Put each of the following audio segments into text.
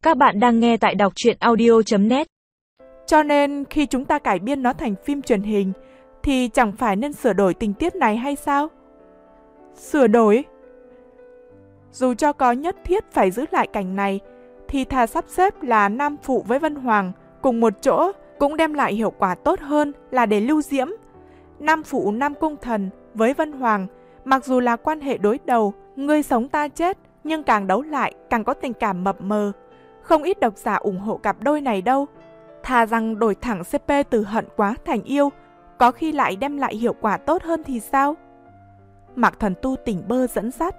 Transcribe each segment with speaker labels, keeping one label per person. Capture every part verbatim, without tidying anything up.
Speaker 1: Các bạn đang nghe tại đọc truyện audio chấm net.
Speaker 2: Cho nên khi chúng ta cải biên nó thành phim truyền hình thì chẳng phải nên sửa đổi tình tiết này hay sao? Sửa đổi? Dù cho có nhất thiết phải giữ lại cảnh này thì thà sắp xếp là Nam Phụ với Vân Hoàng cùng một chỗ cũng đem lại hiệu quả tốt hơn là để lưu diễm. Nam Phụ Nam Cung Thần với Vân Hoàng mặc dù là quan hệ đối đầu, ngươi sống ta chết, nhưng càng đấu lại càng có tình cảm mập mờ. Không ít độc giả ủng hộ cặp đôi này đâu. Thà rằng đổi thẳng xê pê từ hận quá thành yêu, có khi lại đem lại hiệu quả tốt hơn thì sao? Mạc Thần Tu tỉnh bơ dẫn dắt.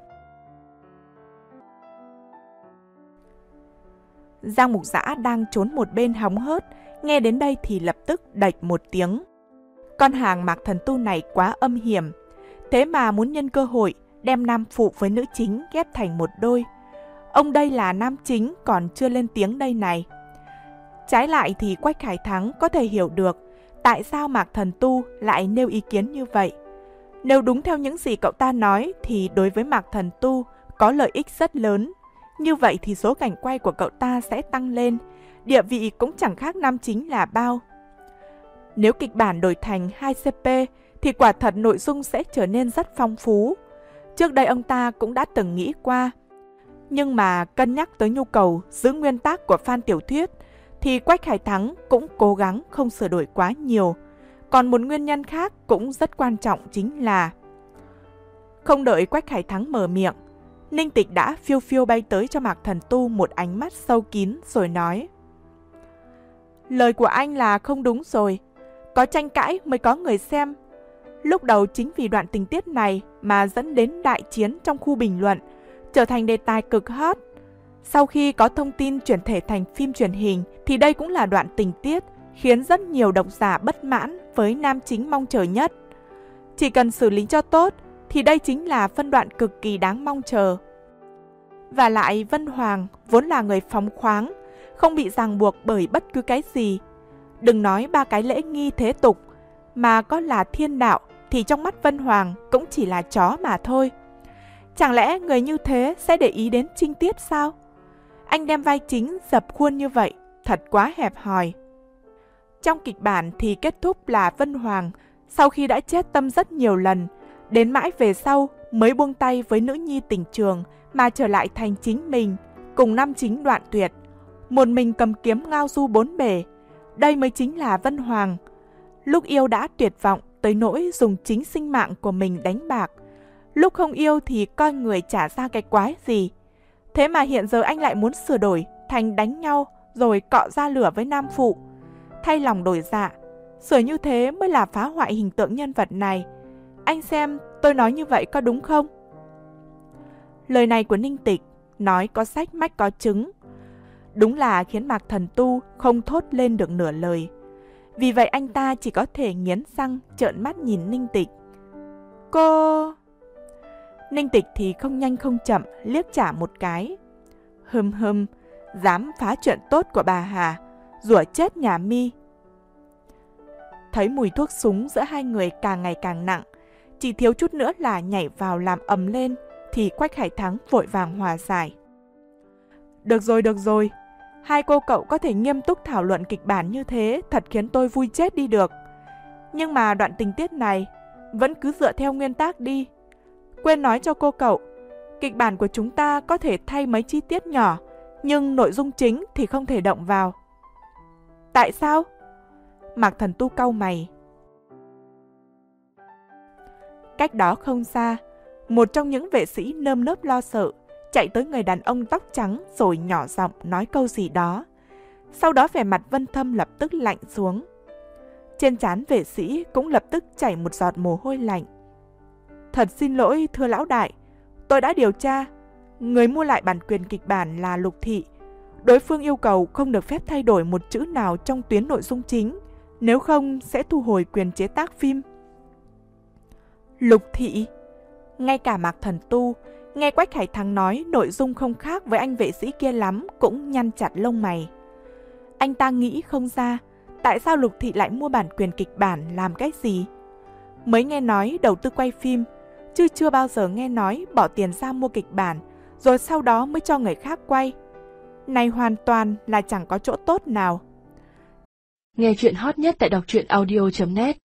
Speaker 2: Giang Mục Dã đang trốn một bên hóng hớt, nghe đến đây thì lập tức đạch một tiếng. Con hàng Mạc Thần Tu này quá âm hiểm, thế mà muốn nhân cơ hội đem nam phụ với nữ chính ghép thành một đôi. Ông đây là nam chính còn chưa lên tiếng đây này. Trái lại thì Quách Khải Thắng có thể hiểu được tại sao Mạc Thần Tu lại nêu ý kiến như vậy. Nếu đúng theo những gì cậu ta nói thì đối với Mạc Thần Tu có lợi ích rất lớn. Như vậy thì số cảnh quay của cậu ta sẽ tăng lên, địa vị cũng chẳng khác nam chính là bao. Nếu kịch bản đổi thành hai xê pê thì quả thật nội dung sẽ trở nên rất phong phú. Trước đây ông ta cũng đã từng nghĩ qua. Nhưng mà cân nhắc tới nhu cầu giữ nguyên tác của fan tiểu thuyết thì Quách Khải Thắng cũng cố gắng không sửa đổi quá nhiều. Còn một nguyên nhân khác cũng rất quan trọng chính là không đợi Quách Khải Thắng mở miệng, Ninh Tịch đã phiêu phiêu bay tới cho Mạc Thần Tu một ánh mắt sâu kín rồi nói: lời của anh là không đúng rồi, có tranh cãi mới có người xem. Lúc đầu chính vì đoạn tình tiết này mà dẫn đến đại chiến trong khu bình luận, trở thành đề tài cực hot. Sau khi có thông tin chuyển thể thành phim truyền hình thì đây cũng là đoạn tình tiết khiến rất nhiều độc giả bất mãn với nam chính mong chờ nhất. Chỉ cần xử lý cho tốt thì đây chính là phân đoạn cực kỳ đáng mong chờ. Và lại Vân Hoàng vốn là người phóng khoáng, không bị ràng buộc bởi bất cứ cái gì. Đừng nói ba cái lễ nghi thế tục, mà có là thiên đạo thì trong mắt Vân Hoàng cũng chỉ là chó mà thôi. Chẳng lẽ người như thế sẽ để ý đến trinh tiết sao? Anh đem vai chính dập khuôn như vậy, thật quá hẹp hòi. Trong kịch bản thì kết thúc là Vân Hoàng sau khi đã chết tâm rất nhiều lần, đến mãi về sau mới buông tay với nữ nhi tình trường mà trở lại thành chính mình, cùng nam chính đoạn tuyệt. Một mình cầm kiếm ngao du bốn bể. Đây mới chính là Vân Hoàng. Lúc yêu đã tuyệt vọng tới nỗi dùng chính sinh mạng của mình đánh bạc. Lúc không yêu thì coi người trả ra cái quái gì. Thế mà hiện giờ anh lại muốn sửa đổi thành đánh nhau rồi cọ ra lửa với nam phụ. Thay lòng đổi dạ, sửa như thế mới là phá hoại hình tượng nhân vật này. Anh xem tôi nói như vậy có đúng không? Lời này của Ninh Tịch nói có sách mách có chứng. Đúng là khiến Mạc Thần Tu không thốt lên được nửa lời. Vì vậy anh ta chỉ có thể nghiến răng trợn mắt nhìn Ninh Tịch. Cô... Ninh Tịch thì không nhanh không chậm liếc trả một cái. Hừm hừm, dám phá chuyện tốt của bà Hà, rủa chết nhà Mi. Thấy mùi thuốc súng giữa hai người càng ngày càng nặng, chỉ thiếu chút nữa là nhảy vào làm ầm lên, thì Quách Khải Thắng vội vàng hòa giải. Được rồi, được rồi, hai cô cậu có thể nghiêm túc thảo luận kịch bản như thế thật khiến tôi vui chết đi được. Nhưng mà đoạn tình tiết này vẫn cứ dựa theo nguyên tác đi. Quên nói cho cô cậu, kịch bản của chúng ta có thể thay mấy chi tiết nhỏ, nhưng nội dung chính thì không thể động vào. Tại sao? Mạc Thần Tu cau mày. Cách đó không xa, một trong những vệ sĩ nơm nớp lo sợ chạy tới người đàn ông tóc trắng rồi nhỏ giọng nói câu gì đó. Sau đó vẻ mặt Vân Thâm lập tức lạnh xuống. Trên trán vệ sĩ cũng lập tức chảy một giọt mồ hôi lạnh. Thật xin lỗi thưa lão đại, tôi đã điều tra. Người mua lại bản quyền kịch bản là Lục Thị. Đối phương yêu cầu không được phép thay đổi một chữ nào trong tuyến nội dung chính, nếu không sẽ thu hồi quyền chế tác phim. Lục Thị? Ngay cả Mạc Thần Tu nghe Quách Khải Thắng nói nội dung không khác với anh vệ sĩ kia lắm cũng nhăn chặt lông mày. Anh ta nghĩ không ra tại sao Lục Thị lại mua bản quyền kịch bản làm cái gì. Mới nghe nói đầu tư quay phim, chứ chưa bao giờ nghe nói bỏ tiền ra mua kịch bản rồi sau đó mới cho người khác quay. này hoàn toàn là chẳng có chỗ tốt nào.
Speaker 3: Nghe chuyện hot nhất tại đọc truyện audio chấm net.